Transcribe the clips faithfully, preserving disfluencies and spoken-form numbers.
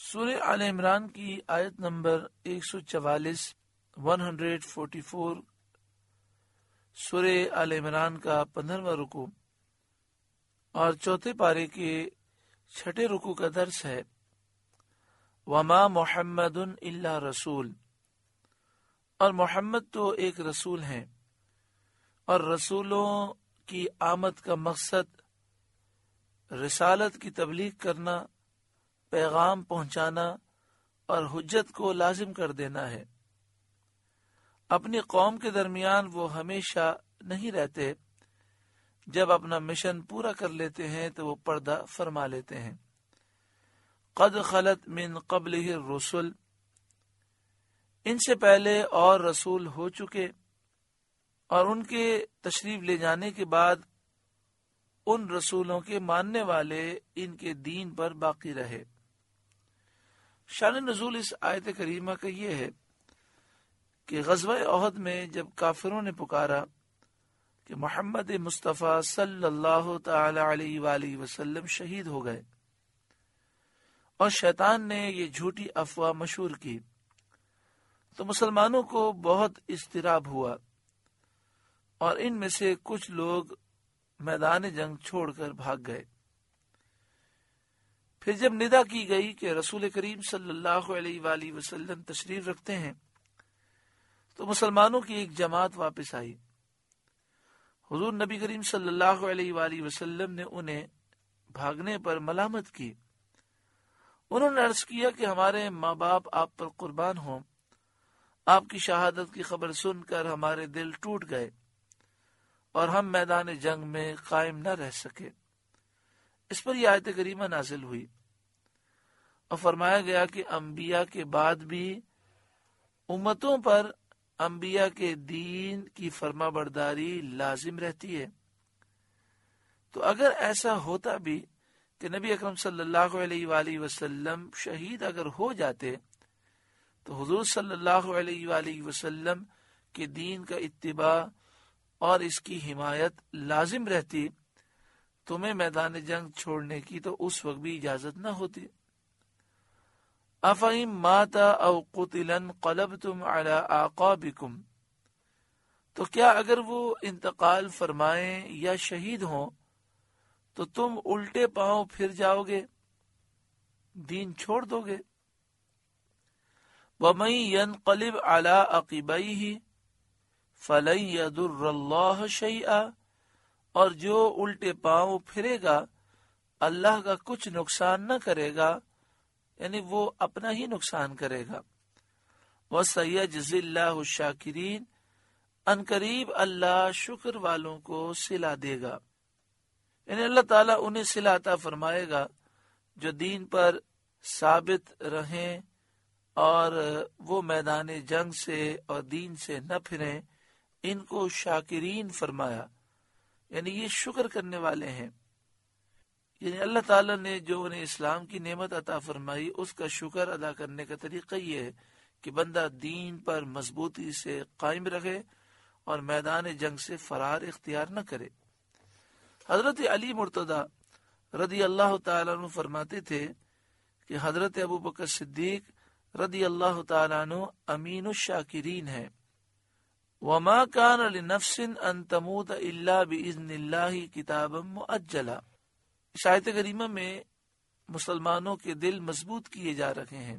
سورہ آل عمران کی آیت نمبر ایک سو چوالیس ون ہنڈریڈ فورٹی فور سورہ آل عمران کا پندرہواں رکوع اور چوتھے پارے کے چھٹے رکوع کا درس ہے۔ وما محمد الا رسول، اور محمد تو ایک رسول ہیں، اور رسولوں کی آمد کا مقصد رسالت کی تبلیغ کرنا، پیغام پہنچانا اور حجت کو لازم کر دینا ہے۔ اپنی قوم کے درمیان وہ ہمیشہ نہیں رہتے، جب اپنا مشن پورا کر لیتے ہیں تو وہ پردہ فرما لیتے ہیں۔ قد خلت من قبلہ الرسل، ان سے پہلے اور رسول ہو چکے، اور ان کے تشریف لے جانے کے بعد ان رسولوں کے ماننے والے ان کے دین پر باقی رہے۔ شان نزول اس آیت کریمہ کا یہ ہے کہ غزوہ احد میں جب کافروں نے پکارا کہ محمد مصطفیٰ صلی اللہ تعالی علیہ وآلہ وسلم شہید ہو گئے، اور شیطان نے یہ جھوٹی افواہ مشہور کی، تو مسلمانوں کو بہت اضطراب ہوا، اور ان میں سے کچھ لوگ میدان جنگ چھوڑ کر بھاگ گئے۔ پھر جب ندا کی گئی کہ رسول کریم صلی اللہ علیہ وآلہ وسلم تشریف رکھتے ہیں، تو مسلمانوں کی ایک جماعت واپس آئی۔ حضور نبی کریم صلی اللہ علیہ وآلہ وسلم نے انہیں بھاگنے پر ملامت کی۔ انہوں نے عرض کیا کہ ہمارے ماں باپ آپ پر قربان ہوں، آپ کی شہادت کی خبر سن کر ہمارے دل ٹوٹ گئے، اور ہم میدان جنگ میں قائم نہ رہ سکے۔ اس پر یہ آیت کریمہ نازل ہوئی، اور فرمایا گیا کہ انبیاء کے بعد بھی امتوں پر انبیاء کے دین کی فرما برداری لازم رہتی ہے۔ تو اگر ایسا ہوتا بھی کہ نبی اکرم صلی اللہ علیہ وآلہ وسلم شہید اگر ہو جاتے، تو حضور صلی اللہ علیہ وآلہ وسلم کے دین کا اتباع اور اس کی حمایت لازم رہتی، تمہیں میدان جنگ چھوڑنے کی تو اس وقت بھی اجازت نہ ہوتی۔ افہم ماتا او قتلا انقلبتم علی اعقابکم، تو کیا اگر وہ انتقال فرمائیں یا شہید ہوں تو تم الٹے پاؤں پھر جاؤ گے، دین چھوڑ دو گے۔ ومن ينقلب علی عقبیہ فلن یضر اللہ شیئا، اور جو الٹے پاؤں پھرے گا اللہ کا کچھ نقصان نہ کرے گا، یعنی وہ اپنا ہی نقصان کرے گا۔ وَسَيَجْزِي اللَّهُ الشَّاكِرِينَ، ان قریب اللہ شکر والوں کو صلہ دے گا، یعنی اللہ تعالیٰ انہیں صلہ عطا فرمائے گا جو دین پر ثابت رہیں اور وہ میدان جنگ سے اور دین سے نہ پھریں۔ ان کو شاکرین فرمایا، یعنی یہ شکر کرنے والے ہیں، یعنی اللہ تعالیٰ نے جو انہیں اسلام کی نعمت عطا فرمائی اس کا شکر ادا کرنے کا طریقہ یہ ہے کہ بندہ دین پر مضبوطی سے قائم رہے اور میدان جنگ سے فرار اختیار نہ کرے۔ حضرت علی مرتضی رضی اللہ تعالیٰ عنہ فرماتے تھے کہ حضرت ابو بکر صدیق رضی اللہ تعالیٰ عنہ امین الشاکرین ہیں۔ وما كان لنفس ان تموت الا باذن اللہ کتابا مؤجلا، اس آیت کریمہ میں مسلمانوں کے دل مضبوط کیے جا رہے ہیں۔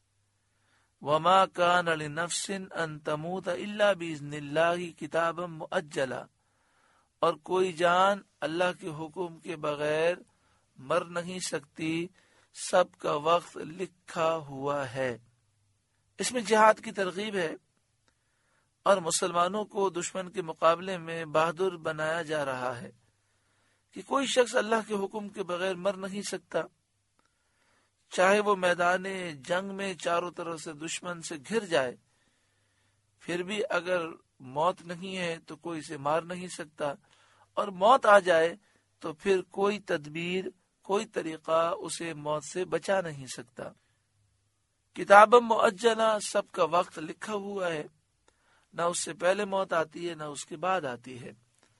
وما كان لنفس ان تموت الا باذن اللہ کتابا مؤجلا، اور کوئی جان اللہ کے حکم کے بغیر مر نہیں سکتی، سب کا وقت لکھا ہوا ہے۔ اس میں جہاد کی ترغیب ہے، اور مسلمانوں کو دشمن کے مقابلے میں بہادر بنایا جا رہا ہے کہ کوئی شخص اللہ کے حکم کے بغیر مر نہیں سکتا، چاہے وہ میدان جنگ میں چاروں طرف سے دشمن سے گھر جائے، پھر بھی اگر موت نہیں ہے تو کوئی اسے مار نہیں سکتا، اور موت آ جائے تو پھر کوئی تدبیر کوئی طریقہ اسے موت سے بچا نہیں سکتا۔ کتاب مؤجلہ، سب کا وقت لکھا ہوا ہے، نہ اس سے پہلے موت آتی ہے نہ اس کے بعد آتی ہے،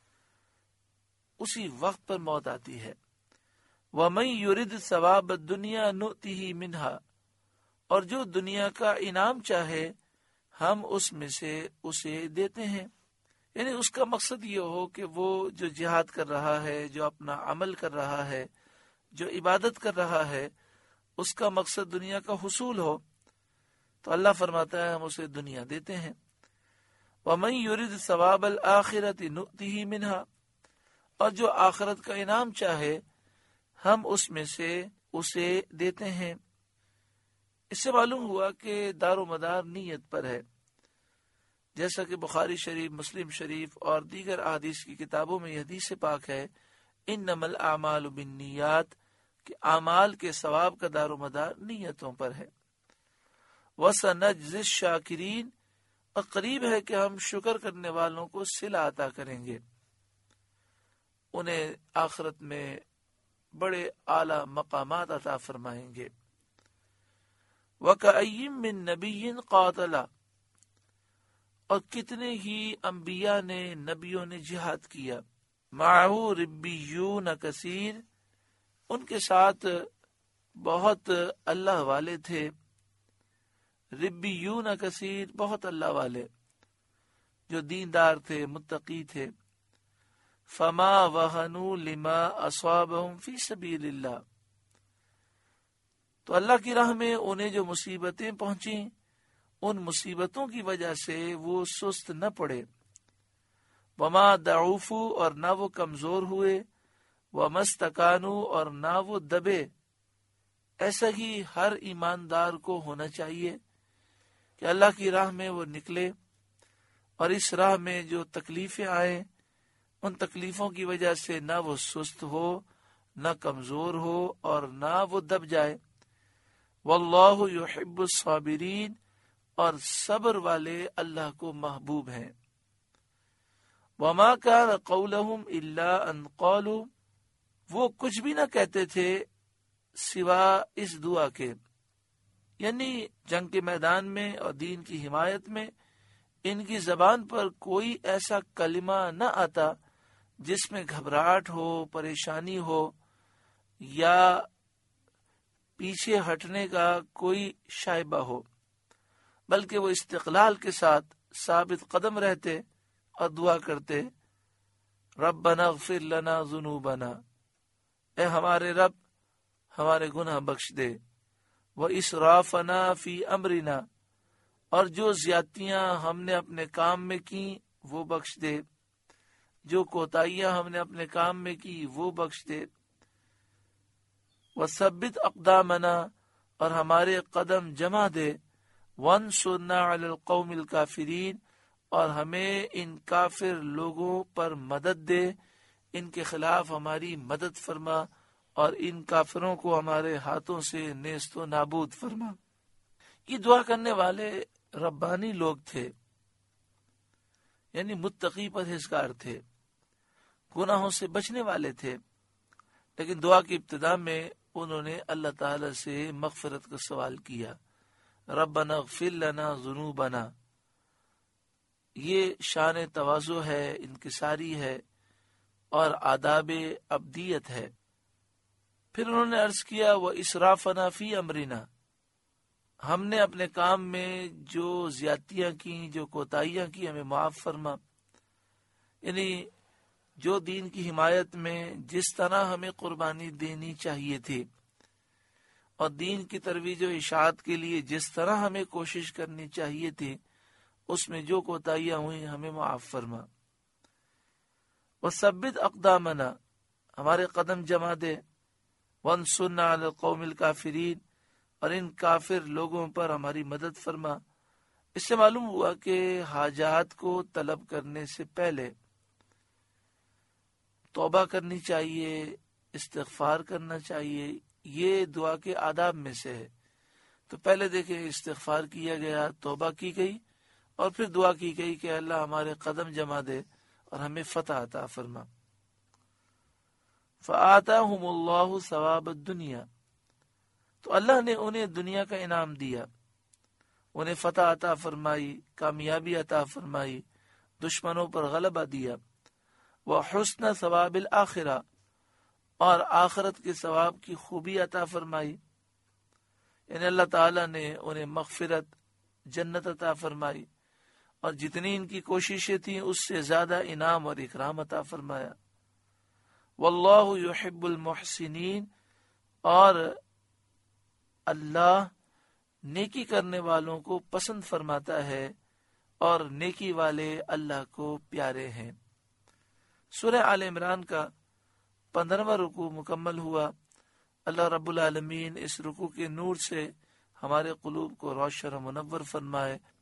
اسی وقت پر موت آتی ہے۔ وَمَن يُرِدْ ثَوَابَ الدُّنْيَا نُؤْتِهِ مِنْهَا، اور جو دنیا کا انعام چاہے ہم اس میں سے اسے دیتے ہیں. یعنی اس کا مقصد یہ ہو کہ وہ جو جہاد کر رہا ہے، جو اپنا عمل کر رہا ہے، جو عبادت کر رہا ہے، اس کا مقصد دنیا کا حصول ہو، تو اللہ فرماتا ہے ہم اسے دنیا دیتے ہیں. وَمَن يُرِدْ ثَوَابَ الْآخِرَةِ نُؤْتِهِ مِنْهَا، اور جو آخرت کا انعام چاہے ہم اس میں سے اسے دیتے ہیں. اس سے معلوم ہوا کہ دار و مدار نیت پر ہے، جیسا کہ بخاری شریف، مسلم شریف اور دیگر احادیث کی کتابوں میں یہ حدیث پاک ہے، انما الاعمال بالنیات، کہ اعمال کے ثواب کا دار و مدار نیتوں پر ہے. وَسَنَجْزِي الشَّاكِرِينَ، اور قریب ہے کہ ہم شکر کرنے والوں کو صلہ عطا کریں گے، انہیں آخرت میں بڑے اعلی مقامات عطا فرمائیں گے. وَكَأَيٍّ مِّن نَبِيٍّ قَاتَلَ، اور کتنے ہی انبیاء نے، نبیوں نے جہاد کیا. مَعَهُ رِبِّيُّونَ كَثِيرٌ، ان کے ساتھ بہت اللہ والے تھے. ربیون کثیر، بہت اللہ والے جو دیندار تھے، متقی تھے. فما وہنوا لما اصابهم فی سبیل اللہ، تو اللہ کی راہ میں انہیں جو مصیبتیں پہنچیں ان مصیبتوں کی وجہ سے وہ سست نہ پڑے. وما ضعفوا، اور نہ وہ کمزور ہوئے. وما استکانوا، اور نہ وہ دبے. ایسا ہی ہر ایماندار کو ہونا چاہیے کہ اللہ کی راہ میں وہ نکلے، اور اس راہ میں جو تکلیفیں آئیں ان تکلیفوں کی وجہ سے نہ وہ سست ہو، نہ کمزور ہو، اور نہ وہ دب جائے. واللہ یحب الصابرین، اور صبر والے اللہ کو محبوب ہیں. وما کان قولہم الا ان قالوا، وہ کچھ بھی نہ کہتے تھے سوا اس دعا کے، یعنی جنگ کے میدان میں اور دین کی حمایت میں ان کی زبان پر کوئی ایسا کلمہ نہ آتا جس میں گھبراہٹ ہو، پریشانی ہو، یا پیچھے ہٹنے کا کوئی شائبہ ہو، بلکہ وہ استقلال کے ساتھ ثابت قدم رہتے اور دعا کرتے، ربنا اغفر لنا ذنوبنا، اے ہمارے رب ہمارے گناہ بخش دے. وَإِسْرَافَنَا فِي أَمْرِنَا، اور جو زیادتیاں ہم نے اپنے کام میں کی وہ بخش دے، جو کوتاہیاں ہم نے اپنے کام میں کی وہ بخش دے. وَثَبِّتْ أَقْدَامَنَا، اور ہمارے قدم جمع دے. وَانصُرْنَا عَلَى الْقَوْمِ الْكَافِرِينَ، اور ہمیں ان کافر لوگوں پر مدد دے، ان کے خلاف ہماری مدد فرما، اور ان کافروں کو ہمارے ہاتھوں سے نیست و نابود فرما. یہ دعا کرنے والے ربانی لوگ تھے، یعنی متقی پرہیزگار تھے، گناہوں سے بچنے والے تھے. لیکن دعا کی ابتدا میں انہوں نے اللہ تعالی سے مغفرت کا سوال کیا، ربنا اغفر لنا ذنوبنا. یہ شان تواضع ہے، انکساری ہے، اور آداب ابدیت ہے. پھر انہوں نے عرض کیا وہ اسرافنا فی امرنا، ہم نے اپنے کام میں جو زیادتیاں کی، جو کوتاہیاں کی، ہمیں معاف فرما. یعنی جو دین کی حمایت میں جس طرح ہمیں قربانی دینی چاہیے تھی، اور دین کی ترویج و اشاعت کے لیے جس طرح ہمیں کوشش کرنی چاہیے تھی، اس میں جو کوتاہیاں ہوئی ہمیں معاف فرما. وثبت اقدامنا، ہمارے قدم جما دے. وانصرنا علی القوم الکافرین، اور ان کافر لوگوں پر ہماری مدد فرما. اس سے معلوم ہوا کہ حاجات کو طلب کرنے سے پہلے توبہ کرنی چاہیے، استغفار کرنا چاہیے. یہ دعا کے آداب میں سے ہے. تو پہلے دیکھیں استغفار کیا گیا، توبہ کی گئی، اور پھر دعا کی گئی کہ اللہ ہمارے قدم جما دے اور ہمیں فتح عطا فرما. فآتاہم اللہ ثواب الدنیا، تو اللہ نے انہیں دنیا کا انعام دیا، انہیں فتح عطا فرمائی، کامیابی عطا فرمائی، دشمنوں پر غلبہ دیا. وحسن ثواب الآخرہ، اور آخرت کے ثواب کی خوبی عطا فرمائی. یعنی اللہ تعالیٰ نے انہیں مغفرت جنت عطا فرمائی اور جتنی ان کی کوششیں تھیں اس سے زیادہ انعام اور اکرام عطا فرمایا. واللہ یحب المحسنین، اور اللہ نیکی کرنے والوں کو پسند فرماتا ہے اور نیکی والے اللہ کو پیارے ہیں. سورہ آل عمران کا پندرہواں رکوع مکمل ہوا. اللہ رب العالمین اس رکوع کے نور سے ہمارے قلوب کو روشن و منور فرمائے.